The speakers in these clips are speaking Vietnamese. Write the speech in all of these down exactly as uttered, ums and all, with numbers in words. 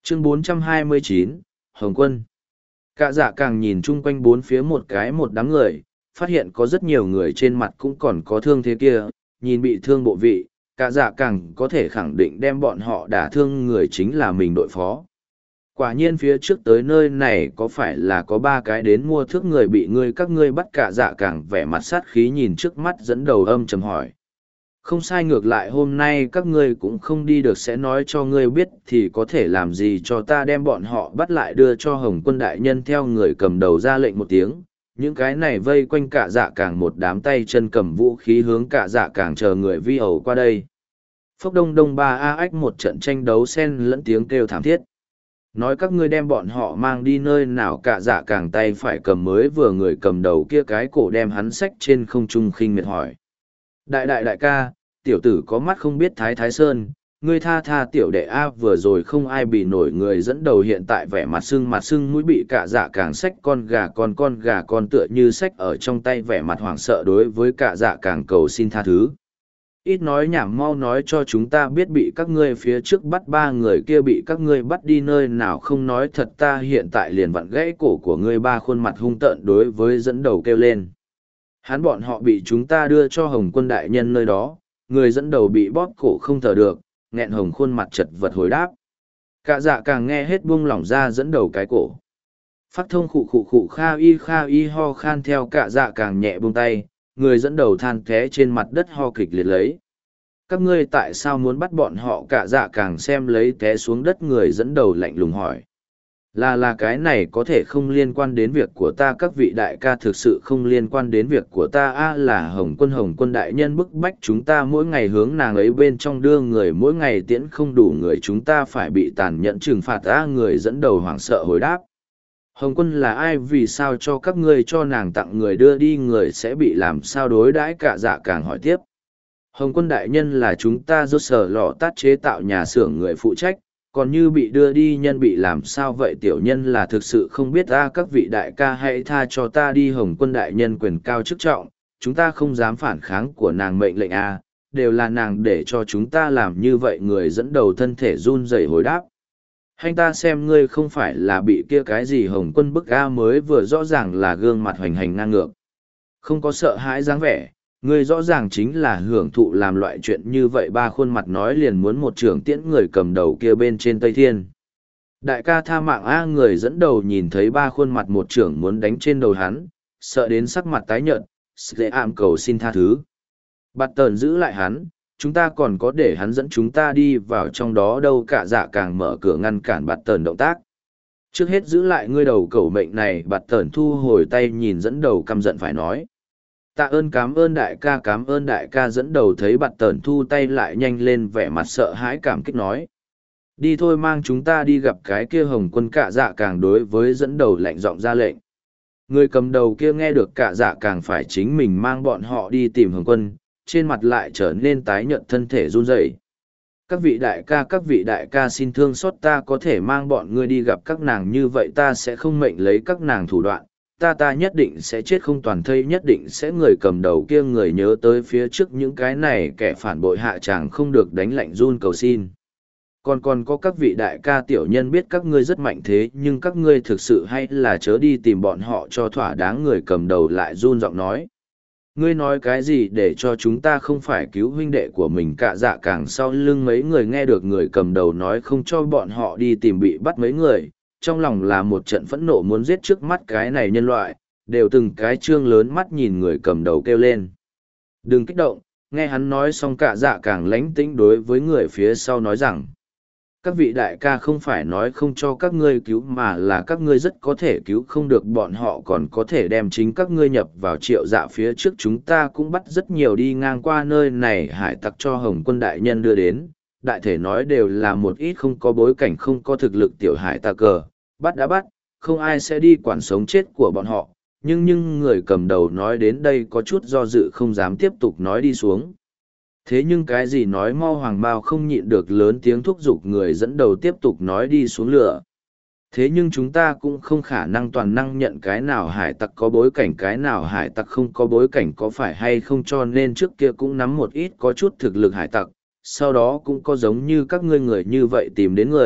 Chương bốn trăm hai mươi chín, Hồng Quân. Cả dạ càng nhìn chung quanh bốn phía một cái một đám người, phát hiện có rất nhiều người trên mặt cũng còn có thương thế kia, nhìn bị thương bộ vị, cả dạ càng có thể khẳng định đem bọn họ đả thương người chính là mình đội phó. Quả nhiên phía trước tới nơi này có phải là có ba cái đến mua thước người bị ngươi các ngươi bắt, cả dạ càng vẻ mặt sát khí nhìn trước mắt dẫn đầu âm trầm hỏi. Không sai, ngược lại hôm nay các ngươi cũng không đi được, sẽ nói cho ngươi biết thì có thể làm gì cho ta đem bọn họ bắt lại đưa cho Hồng Quân đại nhân. Theo người cầm đầu ra lệnh một tiếng, những cái này vây quanh cả dạ càng một đám tay chân cầm vũ khí hướng cả dạ càng chờ người vi ẩu qua đây. Phốc đông đông ba a ách, một trận tranh đấu xen lẫn tiếng kêu thảm thiết. Nói các ngươi đem bọn họ mang đi nơi nào? Cả dạ càng tay phải cầm mới vừa người cầm đầu kia cái cổ đem hắn xách trên không trung khinh miệt hỏi. Đại đại đại ca, tiểu tử có mắt không biết Thái Thái Sơn, ngươi tha tha tiểu đệ A. Vừa rồi không ai bị nổi người dẫn đầu hiện tại vẻ mặt sưng mặt sưng mũi, bị cả dạ càng xách con gà con con gà con tựa như xách ở trong tay, vẻ mặt hoảng sợ đối với cả dạ càng cầu xin tha thứ. Ít nói nhảm, mau nói cho chúng ta biết bị các ngươi phía trước bắt ba người kia bị các ngươi bắt đi nơi nào. Không nói thật ta hiện tại liền vặn gãy cổ của ngươi. Ba khuôn mặt hung tợn đối với dẫn đầu kêu lên. Hắn bọn họ bị chúng ta đưa cho Hồng Quân đại nhân nơi đó. Người dẫn đầu bị bóp cổ không thở được, nghẹn hồng khuôn mặt chật vật hồi đáp. Cả dạ càng nghe hết buông lỏng ra dẫn đầu cái cổ. Phát thông khụ khụ khụ kha y kha y ho khan, theo cả dạ càng nhẹ buông tay, người dẫn đầu than té trên mặt đất ho kịch liệt lấy. Các ngươi tại sao muốn bắt bọn họ? Cả dạ càng xem lấy té xuống đất người dẫn đầu lạnh lùng hỏi. Là là cái này có thể không liên quan đến việc của ta. Các vị đại ca, thực sự không liên quan đến việc của ta. A là Hồng Quân Hồng Quân đại nhân bức bách chúng ta mỗi ngày hướng nàng ấy bên trong đưa người, mỗi ngày tiễn không đủ người chúng ta phải bị tàn nhẫn trừng phạt. A người dẫn đầu hoảng sợ hồi đáp. Hồng Quân là ai? Vì sao cho các ngươi cho nàng tặng người đưa đi người sẽ bị làm sao đối đãi? Cả dạ càng hỏi tiếp. Hồng Quân đại nhân là chúng ta do sở lò tát chế tạo nhà xưởng người phụ trách, còn như bị đưa đi nhân bị làm sao vậy? Tiểu nhân là thực sự không biết. A các vị đại ca hãy tha cho ta đi. Hồng Quân đại nhân quyền cao chức trọng, chúng ta không dám phản kháng của nàng mệnh lệnh. A đều là nàng để cho chúng ta làm như vậy. Người dẫn đầu thân thể run rẩy hồi đáp. Hành ta xem ngươi không phải là bị kia cái gì Hồng Quân bức? A mới vừa rõ ràng là gương mặt hoành hành ngang ngược, không có sợ hãi dáng vẻ. Ngươi rõ ràng chính là hưởng thụ làm loại chuyện như vậy. Ba khuôn mặt nói liền muốn một trưởng tiễn người cầm đầu kia bên trên Tây Thiên. Đại ca tha mạng A. Người dẫn đầu nhìn thấy ba khuôn mặt một trưởng muốn đánh trên đầu hắn, sợ đến sắc mặt tái nhợt, sẽ ảm cầu xin tha thứ. Bạt tờn giữ lại hắn, chúng ta còn có để hắn dẫn chúng ta đi vào trong đó đâu? Cả dạ càng mở cửa ngăn cản bạt tờn động tác. Trước hết giữ lại ngươi đầu cẩu mệnh này. Bạt tờn thu hồi tay nhìn dẫn đầu căm giận phải nói. Tạ ơn, cảm ơn đại ca, cảm ơn đại ca. Dẫn đầu thấy bạt tờn thu tay lại nhanh lên, vẻ mặt sợ hãi cảm kích nói. Đi thôi, mang chúng ta đi gặp cái kia Hồng Quân. Cả dạ càng đối với dẫn đầu lạnh giọng ra lệnh. Người cầm đầu kia nghe được cả dạ càng phải chính mình mang bọn họ đi tìm Hồng Quân, trên mặt lại trở nên tái nhợt, thân thể run rẩy. Các vị đại ca, các vị đại ca xin thương xót ta, có thể mang bọn ngươi đi gặp các nàng như vậy ta sẽ không mệnh lấy các nàng thủ đoạn. Ta ta nhất định sẽ chết không toàn thây, nhất định sẽ. Người cầm đầu kia người nhớ tới phía trước những cái này kẻ phản bội hạ tràng không được đánh lạnh run cầu xin. Còn còn có các vị đại ca, tiểu nhân biết các ngươi rất mạnh thế nhưng các ngươi thực sự hay là chớ đi tìm bọn họ cho thỏa đáng. Người cầm đầu lại run giọng nói. Ngươi nói cái gì để cho chúng ta không phải cứu huynh đệ của mình? Cả dạ càng sau lưng mấy người nghe được người cầm đầu nói không cho bọn họ đi tìm bị bắt mấy người, trong lòng là một trận phẫn nộ muốn giết trước mắt cái này nhân loại, đều từng cái trương lớn mắt nhìn người cầm đầu kêu lên. Đừng kích động. Nghe hắn nói xong cả dạ càng lánh tĩnh đối với người phía sau nói rằng. Các vị đại ca, không phải nói không cho các ngươi cứu mà là các ngươi rất có thể cứu không được bọn họ, còn có thể đem chính các ngươi nhập vào triệu dạ. Phía trước chúng ta cũng bắt rất nhiều đi ngang qua nơi này hải tặc cho Hồng Quân đại nhân đưa đến, đại thể nói đều là một ít không có bối cảnh không có thực lực tiểu hải tặc cờ, bắt đã bắt, không ai sẽ đi quản sống chết của bọn họ. Nhưng nhưng người cầm đầu nói đến đây có chút do dự không dám tiếp tục nói đi xuống. Thế nhưng cái gì nói mau, hoàng bao không nhịn được lớn tiếng thúc giục người dẫn đầu tiếp tục nói đi xuống lửa. Thế nhưng chúng ta cũng không khả năng toàn năng nhận cái nào hải tặc có bối cảnh cái nào hải tặc không có bối cảnh, có phải hay không? Cho nên trước kia cũng nắm một ít có chút thực lực hải tặc, sau đó cũng có giống như các ngươi người như vậy tìm đến người,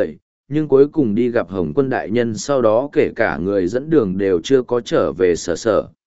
nhưng cuối cùng đi gặp Hồng Quân đại nhân sau đó kể cả người dẫn đường đều chưa có trở về sở sở.